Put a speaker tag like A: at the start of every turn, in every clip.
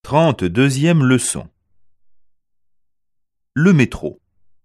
A: 32e leçon. Le métro.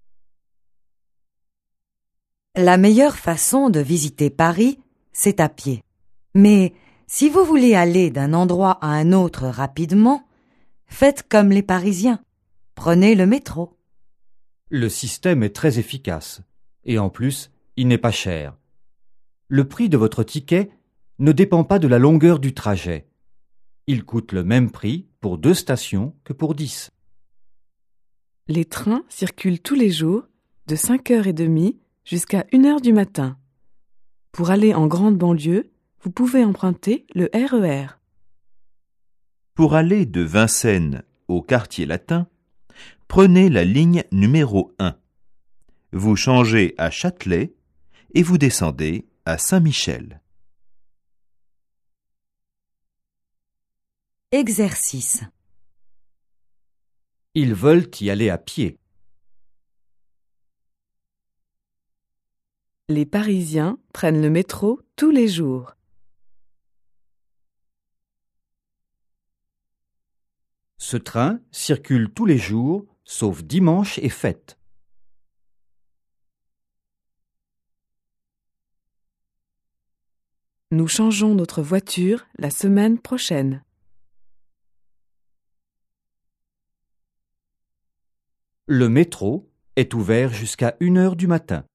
B: La meilleure façon de visiter Paris, c'est à pied. Mais si vous voulez aller d'un endroit à un autre rapidement, faites comme les Parisiens. Prenez le métro.
C: Le système est très efficace et en plus, il n'est pas cher. Le prix de votre ticket ne dépend pas de la longueur du trajet. Il coûte le même prix pour 2 stations que pour 10.
D: Les trains circulent tous les jours de 5h30 jusqu'à 1h du matin. Pour aller en grande banlieue, vous pouvez emprunter le RER.
A: Pour aller de Vincennes au quartier latin, prenez la ligne numéro 1. Vous changez à Châtelet et vous descendez à Saint-Michel.
B: Exercice.
C: Ils veulent y aller à pied.
D: Les Parisiens prennent le métro tous les jours.
C: Ce train circule tous les jours, sauf dimanche et fête.
D: Nous changeons notre voiture la semaine prochaine.
C: Le métro est ouvert jusqu'à 1h du matin.